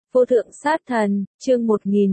Vô thượng sát thần, chương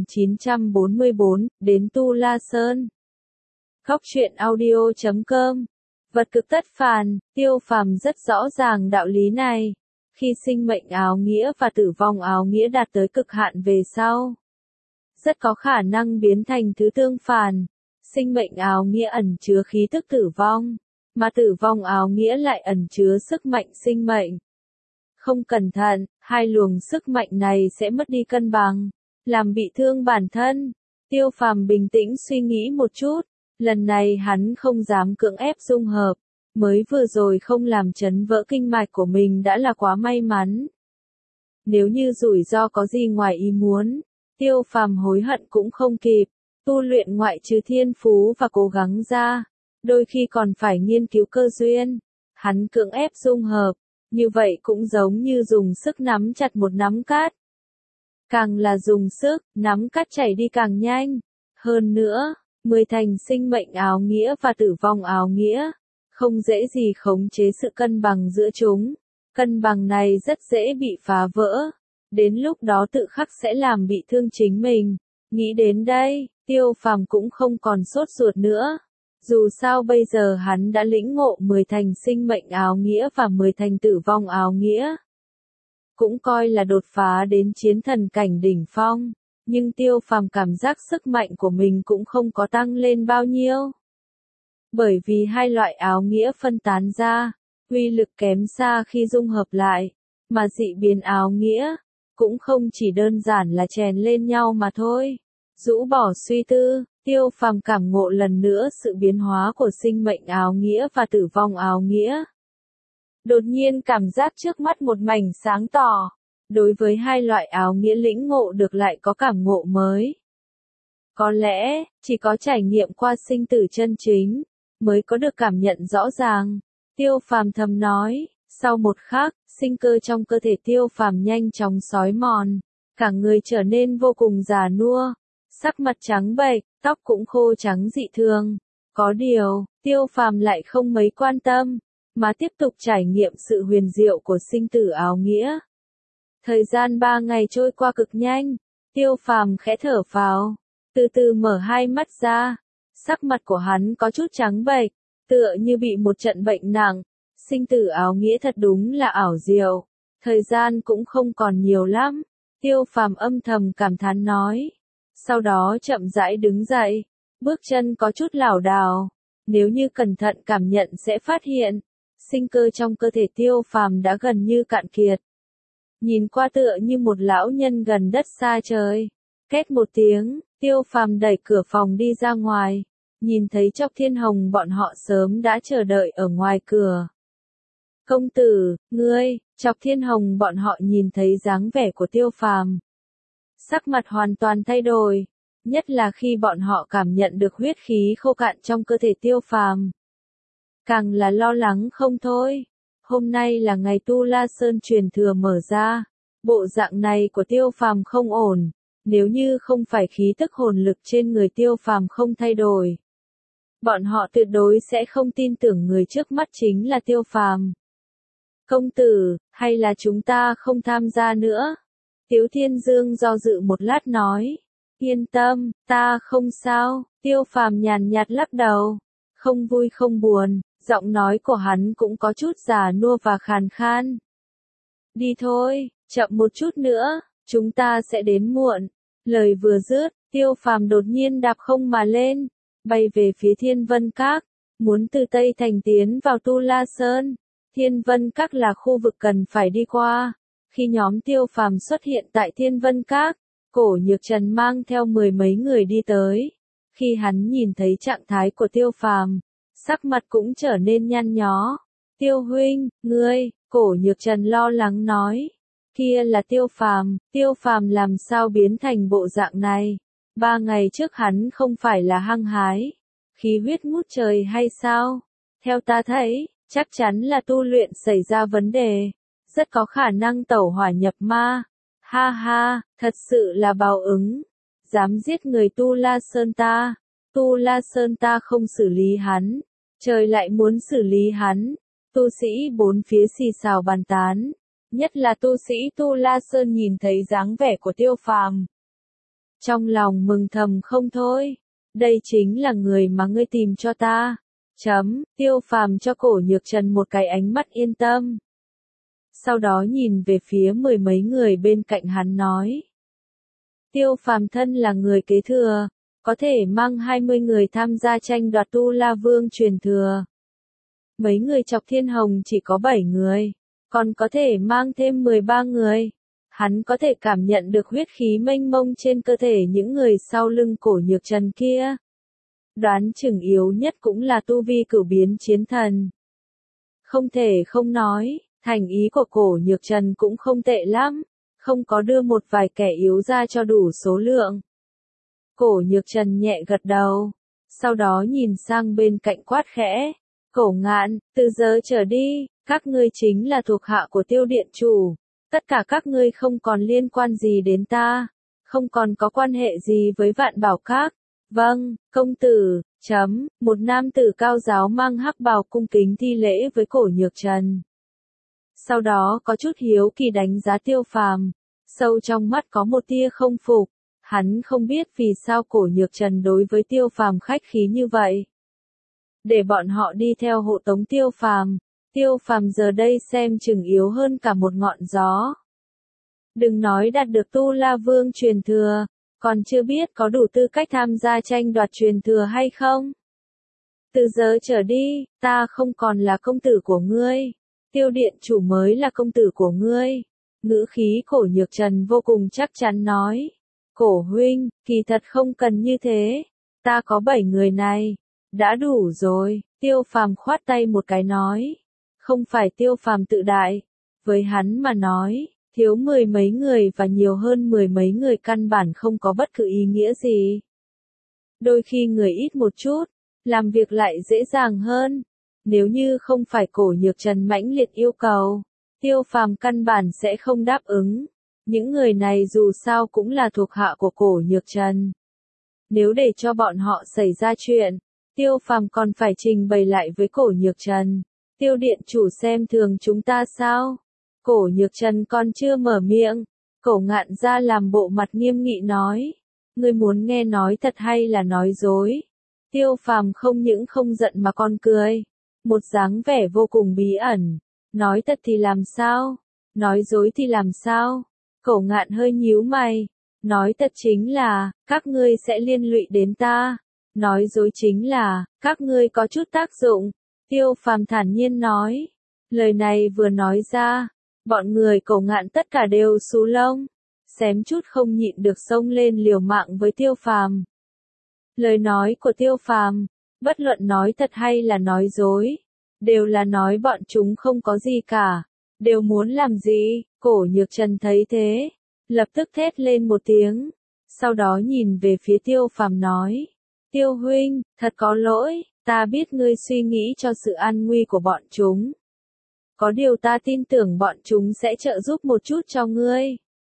1944, đến Tu La Sơn. Khóc chuyện audio.com. Vật cực tất phàn, Tiêu Phàm rất rõ ràng đạo lý này. Khi sinh mệnh áo nghĩa và tử vong áo nghĩa đạt tới cực hạn về sau, rất có khả năng biến thành thứ tương phản. Sinh mệnh áo nghĩa ẩn chứa khí tức tử vong, mà tử vong áo nghĩa lại ẩn chứa sức mạnh sinh mệnh. Không cẩn thận, hai luồng sức mạnh này sẽ mất đi cân bằng, làm bị thương bản thân. Tiêu Phàm bình tĩnh suy nghĩ một chút, lần này hắn không dám cưỡng ép dung hợp, mới vừa rồi không làm chấn vỡ kinh mạch của mình đã là quá may mắn. Nếu như rủi ro có gì ngoài ý muốn, Tiêu Phàm hối hận cũng không kịp. Tu luyện ngoại trừ thiên phú và cố gắng ra, đôi khi còn phải nghiên cứu cơ duyên. Hắn cưỡng ép dung hợp, như vậy cũng giống như dùng sức nắm chặt một nắm cát. Càng là dùng sức, nắm cát chảy đi càng nhanh. Hơn nữa, 10 thành sinh mệnh áo nghĩa và tử vong áo nghĩa, không dễ gì khống chế sự cân bằng giữa chúng. Cân bằng này rất dễ bị phá vỡ, đến lúc đó tự khắc sẽ làm bị thương chính mình. Nghĩ đến đây, Tiêu Phàm cũng không còn sốt ruột nữa. Dù sao bây giờ hắn đã lĩnh ngộ 10 thành sinh mệnh áo nghĩa và 10 thành tử vong áo nghĩa. Cũng coi là đột phá đến chiến thần cảnh đỉnh phong, nhưng Tiêu Phàm cảm giác sức mạnh của mình cũng không có tăng lên bao nhiêu. Bởi vì hai loại áo nghĩa phân tán ra, uy lực kém xa khi dung hợp lại, mà dị biến áo nghĩa cũng không chỉ đơn giản là chèn lên nhau mà thôi. Rũ bỏ suy tư, Tiêu Phàm cảm ngộ lần nữa sự biến hóa của sinh mệnh áo nghĩa và tử vong áo nghĩa. Đột nhiên cảm giác trước mắt một mảnh sáng tỏ, đối với hai loại áo nghĩa lĩnh ngộ được lại có cảm ngộ mới. Có lẽ, chỉ có trải nghiệm qua sinh tử chân chính, mới có được cảm nhận rõ ràng. Tiêu Phàm thầm nói, sau một khắc, sinh cơ trong cơ thể Tiêu Phàm nhanh chóng xói mòn, cả người trở nên vô cùng già nua. Sắc mặt trắng bệch, tóc cũng khô trắng dị thường. Có điều, Tiêu Phàm lại không mấy quan tâm, mà tiếp tục trải nghiệm sự huyền diệu của sinh tử áo nghĩa. Thời gian 3 ngày trôi qua cực nhanh, Tiêu Phàm khẽ thở phào, từ từ mở hai mắt ra. Sắc mặt của hắn có chút trắng bệch, tựa như bị một trận bệnh nặng. Sinh tử áo nghĩa thật đúng là ảo diệu. Thời gian cũng không còn nhiều lắm. Tiêu Phàm âm thầm cảm thán nói. Sau đó chậm rãi đứng dậy, bước chân có chút lảo đảo. Nếu như cẩn thận cảm nhận sẽ phát hiện, sinh cơ trong cơ thể Tiêu Phàm đã gần như cạn kiệt. Nhìn qua tựa như một lão nhân gần đất xa trời. Két một tiếng, Tiêu Phàm đẩy cửa phòng đi ra ngoài, nhìn thấy Chọc Thiên Hồng bọn họ sớm đã chờ đợi ở ngoài cửa. Công tử, ngươi, Chọc Thiên Hồng bọn họ nhìn thấy dáng vẻ của Tiêu Phàm, sắc mặt hoàn toàn thay đổi, nhất là khi bọn họ cảm nhận được huyết khí khô cạn trong cơ thể Tiêu Phàm. Càng là lo lắng không thôi. Hôm nay là ngày Tu La Sơn truyền thừa mở ra, bộ dạng này của Tiêu Phàm không ổn, nếu như không phải khí tức hồn lực trên người Tiêu Phàm không thay đổi, bọn họ tuyệt đối sẽ không tin tưởng người trước mắt chính là Tiêu Phàm. Công tử, hay là chúng ta không tham gia nữa? Tiếu Thiên Dương do dự một lát nói. Yên tâm, ta không sao. Tiêu Phàm nhàn nhạt lắc đầu, không vui không buồn, giọng nói của hắn cũng có chút già nua và khàn khan. Đi thôi, chậm một chút nữa, chúng ta sẽ đến muộn. Lời vừa dứt, Tiêu Phàm đột nhiên đạp không mà lên, bay về phía Thiên Vân Các, muốn từ Tây Thành tiến vào Tu La Sơn. Thiên Vân Các là khu vực cần phải đi qua. Khi nhóm Tiêu Phàm xuất hiện tại Thiên Vân Các, Cổ Nhược Trần mang theo 10 mấy người đi tới. Khi hắn nhìn thấy trạng thái của Tiêu Phàm, sắc mặt cũng trở nên nhăn nhó. Tiêu huynh, ngươi, Cổ Nhược Trần lo lắng nói. Kia là Tiêu Phàm làm sao biến thành bộ dạng này? 3 ngày trước hắn không phải là hăng hái, khí huyết ngút trời hay sao? Theo ta thấy, chắc chắn là tu luyện xảy ra vấn đề, rất có khả năng tẩu hỏa nhập ma. Ha ha, thật sự là báo ứng. Dám giết người Tu La Sơn ta không xử lý hắn, trời lại muốn xử lý hắn. Tu sĩ bốn phía xì xào bàn tán. Nhất là tu sĩ Tu La Sơn nhìn thấy dáng vẻ của Tiêu Phàm. Trong lòng mừng thầm không thôi. Đây chính là người mà ngươi tìm cho ta. Tiêu Phàm cho Cổ Nhược Trần một cái ánh mắt yên tâm. Sau đó nhìn về phía mười mấy người bên cạnh hắn nói. Tiêu Phàm thân là người kế thừa, có thể mang 20 người tham gia tranh đoạt Tu La Vương truyền thừa. Mấy người Chọc Thiên Hồng chỉ có 7 người, còn có thể mang thêm 13 người. Hắn có thể cảm nhận được huyết khí mênh mông trên cơ thể những người sau lưng Cổ Nhược Trần kia. Đoán chừng yếu nhất cũng là tu vi cửu biến chiến thần. Không thể không nói, thành ý của Cổ Nhược Trần cũng không tệ lắm, không có đưa một vài kẻ yếu ra cho đủ số lượng. Cổ Nhược Trần nhẹ gật đầu, sau đó nhìn sang bên cạnh quát khẽ. Cổ Ngạn, từ giờ trở đi, các ngươi chính là thuộc hạ của Tiêu Điện chủ. Tất cả các ngươi không còn liên quan gì đến ta, không còn có quan hệ gì với Vạn Bảo Các. Vâng, công tử. Một nam tử cao giáo mang hắc bào cung kính thi lễ với Cổ Nhược Trần. Sau đó có chút hiếu kỳ đánh giá Tiêu Phàm, sâu trong mắt có một tia không phục. Hắn không biết vì sao Cổ Nhược Trần đối với Tiêu Phàm khách khí như vậy. Để bọn họ đi theo hộ tống Tiêu Phàm. Tiêu Phàm giờ đây xem chừng yếu hơn cả một ngọn gió. Đừng nói đạt được Tu La Vương truyền thừa, còn chưa biết có đủ tư cách tham gia tranh đoạt truyền thừa hay không. Từ giờ trở đi, ta không còn là công tử của ngươi. Tiêu Điện chủ mới là công tử của ngươi. Ngữ khí Cổ Nhược Trần vô cùng chắc chắn nói. Cổ huynh, kỳ thật không cần như thế. Ta có 7 người này. Đã đủ rồi. Tiêu Phàm khoát tay một cái nói. Không phải Tiêu Phàm tự đại. Với hắn mà nói, thiếu 10 mấy người và nhiều hơn 10 mấy người căn bản không có bất cứ ý nghĩa gì. Đôi khi người ít một chút, làm việc lại dễ dàng hơn. Nếu như không phải Cổ Nhược Trần mãnh liệt yêu cầu, Tiêu Phàm căn bản sẽ không đáp ứng. Những người này dù sao cũng là thuộc hạ của Cổ Nhược Trần. Nếu để cho bọn họ xảy ra chuyện, Tiêu Phàm còn phải trình bày lại với Cổ Nhược Trần. Tiêu Điện chủ xem thường chúng ta sao? Cổ Nhược Trần còn chưa mở miệng. Cổ Ngạn ra làm bộ mặt nghiêm nghị nói. Ngươi muốn nghe nói thật hay là nói dối? Tiêu Phàm không những không giận mà còn cười. Một dáng vẻ vô cùng bí ẩn. Nói thật thì làm sao? Nói dối thì làm sao? Cổ Ngạn hơi nhíu mày. Nói thật chính là, các ngươi sẽ liên lụy đến ta. Nói dối chính là, các ngươi có chút tác dụng. Tiêu Phàm thản nhiên nói. Lời này vừa nói ra, bọn người Cổ Ngạn tất cả đều xù lông. Xém chút không nhịn được xông lên liều mạng với Tiêu Phàm. Lời nói của Tiêu Phàm, bất luận nói thật hay là nói dối, đều là nói bọn chúng không có gì cả. Đều muốn làm gì? Cổ Nhược Trần thấy thế, lập tức thét lên một tiếng. Sau đó nhìn về phía Tiêu Phàm nói. Tiêu huynh, thật có lỗi, ta biết ngươi suy nghĩ cho sự an nguy của bọn chúng. Có điều ta tin tưởng bọn chúng sẽ trợ giúp một chút cho ngươi.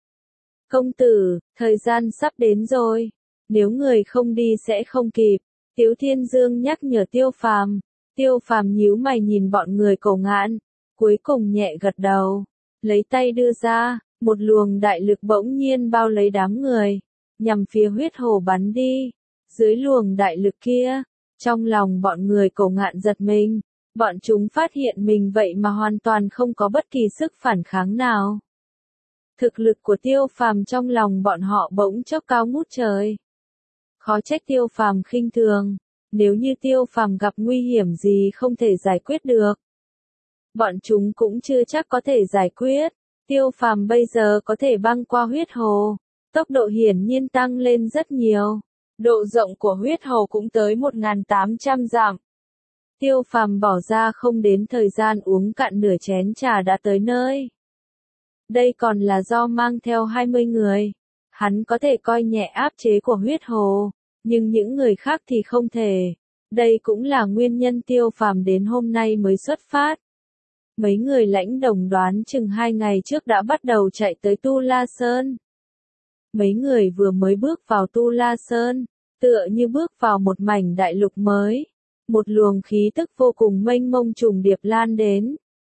Công tử, thời gian sắp đến rồi. Nếu người không đi sẽ không kịp. Tiếu Thiên Dương nhắc nhở Tiêu Phàm. Tiêu Phàm nhíu mày nhìn bọn người Cổ Ngạn. Cuối cùng nhẹ gật đầu. Lấy tay đưa ra, một luồng đại lực bỗng nhiên bao lấy đám người. Nhằm phía huyết hồ bắn đi. Dưới luồng đại lực kia, trong lòng bọn người Cổ Ngạn giật mình. Bọn chúng phát hiện mình vậy mà hoàn toàn không có bất kỳ sức phản kháng nào. Thực lực của Tiêu Phàm trong lòng bọn họ bỗng chốc cao ngút trời. Khó trách Tiêu Phàm khinh thường. Nếu như Tiêu Phàm gặp nguy hiểm gì không thể giải quyết được, bọn chúng cũng chưa chắc có thể giải quyết. Tiêu Phàm bây giờ có thể băng qua huyết hồ. Tốc độ hiển nhiên tăng lên rất nhiều. Độ rộng của huyết hồ cũng tới 1.800 dặm. Tiêu Phàm bỏ ra không đến thời gian uống cạn nửa chén trà đã tới nơi. Đây còn là do mang theo 20 người. Hắn có thể coi nhẹ áp chế của huyết hồ, nhưng những người khác thì không thể. Đây cũng là nguyên nhân Tiêu Phàm đến hôm nay mới xuất phát. Mấy người lãnh đồng đoán chừng 2 ngày trước đã bắt đầu chạy tới Tu La Sơn. Mấy người vừa mới bước vào Tu La Sơn, tựa như bước vào một mảnh đại lục mới. Một luồng khí tức vô cùng mênh mông trùng điệp lan đến.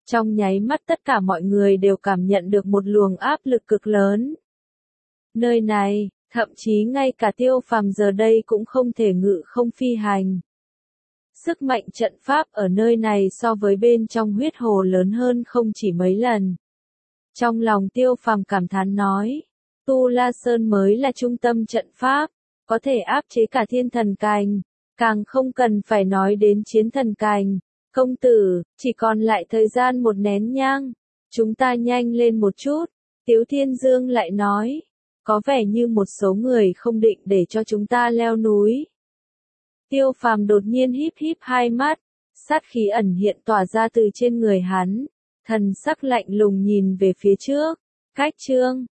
Trong nháy mắt tất cả mọi người đều cảm nhận được một luồng áp lực cực lớn. Nơi này, thậm chí ngay cả Tiêu Phàm giờ đây cũng không thể ngự không phi hành. Sức mạnh trận pháp ở nơi này so với bên trong huyết hồ lớn hơn không chỉ mấy lần. Trong lòng Tiêu Phàm cảm thán nói, Tu La Sơn mới là trung tâm trận pháp, có thể áp chế cả thiên thần cành, càng không cần phải nói đến chiến thần cành. Công tử, chỉ còn lại thời gian một nén nhang, chúng ta nhanh lên một chút, Tiếu Thiên Dương lại nói, có vẻ như một số người không định để cho chúng ta leo núi. Tiêu Phàm đột nhiên híp híp hai mắt, sát khí ẩn hiện tỏa ra từ trên người hắn, thần sắc lạnh lùng nhìn về phía trước, cách chương